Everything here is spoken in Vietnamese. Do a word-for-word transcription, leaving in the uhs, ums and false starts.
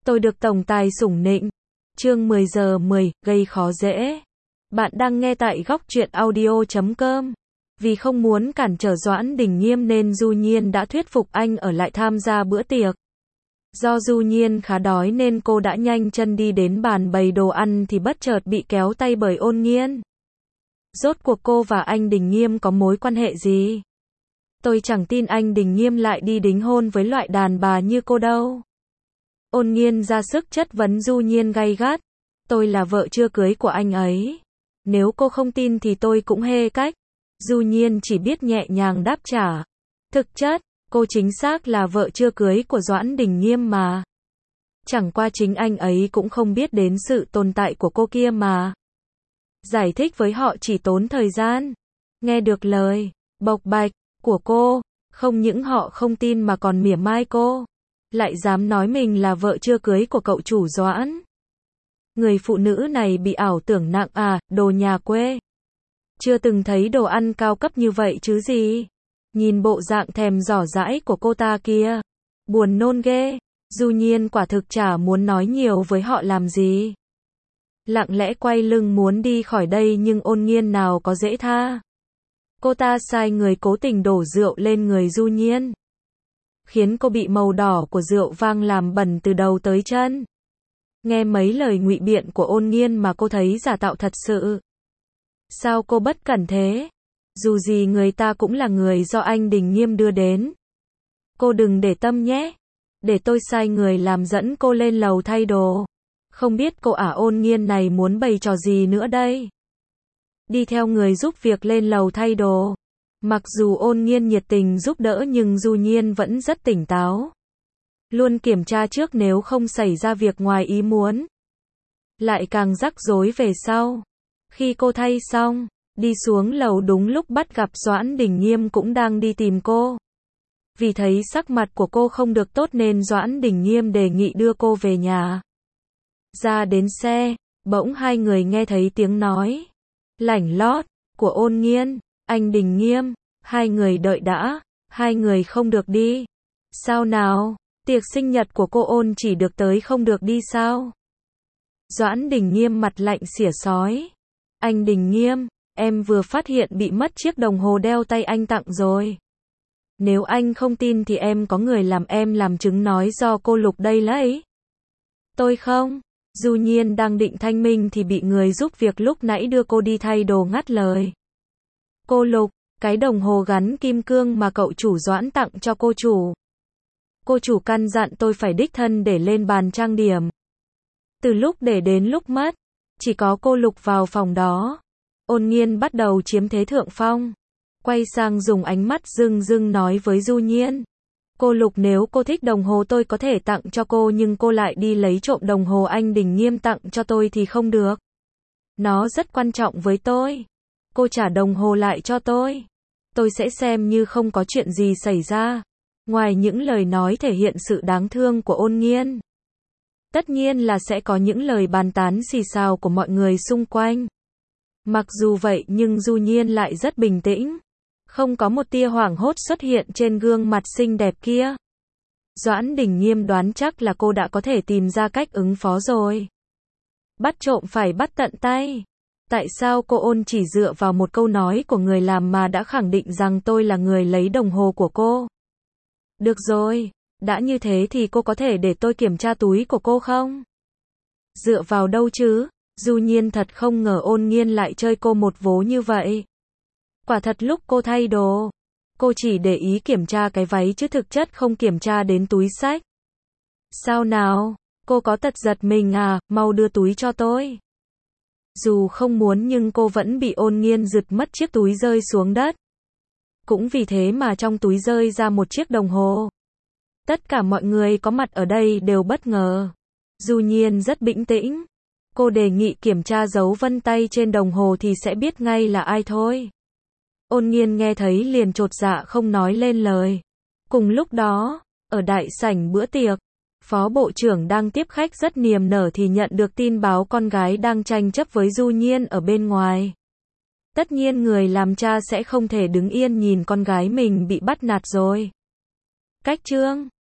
Tôi được tổng tài sủng nịnh. Chương mười giờ mười, gây khó dễ. Bạn đang nghe tại góc truyện audio chấm com. Vì không muốn cản trở Doãn Đình Nghiêm nên Du Nhiên đã thuyết phục anh ở lại tham gia bữa tiệc. Do Du Nhiên khá đói nên cô đã nhanh chân đi đến bàn bày đồ ăn thì bất chợt bị kéo tay bởi Ôn Nghiên. Rốt cuộc cô và anh Đình Nghiêm có mối quan hệ gì? Tôi chẳng tin anh Đình Nghiêm lại đi đính hôn với loại đàn bà như cô đâu. Ôn Nghiên ra sức chất vấn Du Nhiên gay gắt. Tôi là vợ chưa cưới của anh ấy. Nếu cô không tin thì tôi cũng hê cách. Du Nhiên chỉ biết nhẹ nhàng đáp trả. Thực chất, cô chính xác là vợ chưa cưới của Doãn Đình Nghiêm mà. Chẳng qua chính anh ấy cũng không biết đến sự tồn tại của cô kia mà. Giải thích với họ chỉ tốn thời gian. Nghe được lời bộc bạch của cô, không những họ không tin mà còn mỉa mai cô. Lại dám nói mình là vợ chưa cưới của cậu chủ Doãn. Người phụ nữ này bị ảo tưởng nặng à, đồ nhà quê. Chưa từng thấy đồ ăn cao cấp như vậy chứ gì. Nhìn bộ dạng thèm giỏ dãi của cô ta kia. Buồn nôn ghê. Du Nhiên quả thực chả muốn nói nhiều với họ làm gì. Lặng lẽ quay lưng muốn đi khỏi đây nhưng Ôn Nghiên nào có dễ tha. Cô ta sai người cố tình đổ rượu lên người Du Nhiên. Khiến cô bị màu đỏ của rượu vang làm bẩn từ đầu tới chân. Nghe mấy lời ngụy biện của Ôn Nghiên mà cô thấy giả tạo thật sự. Sao cô bất cẩn thế? Dù gì người ta cũng là người do anh Đình Nghiêm đưa đến. Cô đừng để tâm nhé. Để tôi sai người làm dẫn cô lên lầu thay đồ. Không biết cô ả Ôn Nghiên này muốn bày trò gì nữa đây? Đi theo người giúp việc lên lầu thay đồ. Mặc dù Ôn Nghiên nhiệt tình giúp đỡ nhưng Du Nhiên vẫn rất tỉnh táo. Luôn kiểm tra trước nếu không xảy ra việc ngoài ý muốn. Lại càng rắc rối về sau. Khi cô thay xong, đi xuống lầu đúng lúc bắt gặp Doãn Đình Nghiêm cũng đang đi tìm cô. Vì thấy sắc mặt của cô không được tốt nên Doãn Đình Nghiêm đề nghị đưa cô về nhà. Ra đến xe, bỗng hai người nghe thấy tiếng nói lảnh lót của Ôn Nghiên. Anh Đình Nghiêm, hai người đợi đã, hai người không được đi. Sao nào, tiệc sinh nhật của cô Ôn chỉ được tới không được đi sao? Doãn Đình Nghiêm mặt lạnh xỉa xói. Anh Đình Nghiêm, em vừa phát hiện bị mất chiếc đồng hồ đeo tay anh tặng rồi. Nếu anh không tin thì em có người làm em làm chứng nói do cô Lục đây lấy. Tôi không. Du Nhiên đang định thanh minh thì bị người giúp việc lúc nãy đưa cô đi thay đồ ngắt lời. Cô Lục, cái đồng hồ gắn kim cương mà cậu chủ Doãn tặng cho cô chủ. Cô chủ căn dặn tôi phải đích thân để lên bàn trang điểm. Từ lúc để đến lúc mất, chỉ có cô Lục vào phòng đó. Ôn Nghiên bắt đầu chiếm thế thượng phong. Quay sang dùng ánh mắt rưng rưng nói với Du Nhiên. Cô Lục, nếu cô thích đồng hồ tôi có thể tặng cho cô nhưng cô lại đi lấy trộm đồng hồ anh Đình Nghiêm tặng cho tôi thì không được. Nó rất quan trọng với tôi. Cô trả đồng hồ lại cho tôi. Tôi sẽ xem như không có chuyện gì xảy ra. Ngoài những lời nói thể hiện sự đáng thương của Ôn Nghiên, tất nhiên là sẽ có những lời bàn tán xì xào của mọi người xung quanh. Mặc dù vậy nhưng Du Nhiên lại rất bình tĩnh. Không có một tia hoảng hốt xuất hiện trên gương mặt xinh đẹp kia. Doãn Đình Nghiêm đoán chắc là cô đã có thể tìm ra cách ứng phó rồi. Bắt trộm phải bắt tận tay. Tại sao cô Ôn chỉ dựa vào một câu nói của người làm mà đã khẳng định rằng tôi là người lấy đồng hồ của cô? Được rồi, đã như thế thì cô có thể để tôi kiểm tra túi của cô không? Dựa vào đâu chứ? Du Nhiên thật không ngờ Ôn Nghiên lại chơi cô một vố như vậy. Quả thật lúc cô thay đồ, cô chỉ để ý kiểm tra cái váy chứ thực chất không kiểm tra đến túi xách. Sao nào, cô có tật giật mình à, mau đưa túi cho tôi. Dù không muốn nhưng cô vẫn bị Ôn Nghiên giật mất chiếc túi rơi xuống đất. Cũng vì thế mà trong túi rơi ra một chiếc đồng hồ. Tất cả mọi người có mặt ở đây đều bất ngờ. Du Nhiên rất bình tĩnh. Cô đề nghị kiểm tra dấu vân tay trên đồng hồ thì sẽ biết ngay là ai thôi. Ôn Nghiên nghe thấy liền chột dạ không nói lên lời. Cùng lúc đó, ở đại sảnh bữa tiệc, Phó Bộ trưởng đang tiếp khách rất niềm nở thì nhận được tin báo con gái đang tranh chấp với Du Nhiên ở bên ngoài. Tất nhiên người làm cha sẽ không thể đứng yên nhìn con gái mình bị bắt nạt rồi. Cách chương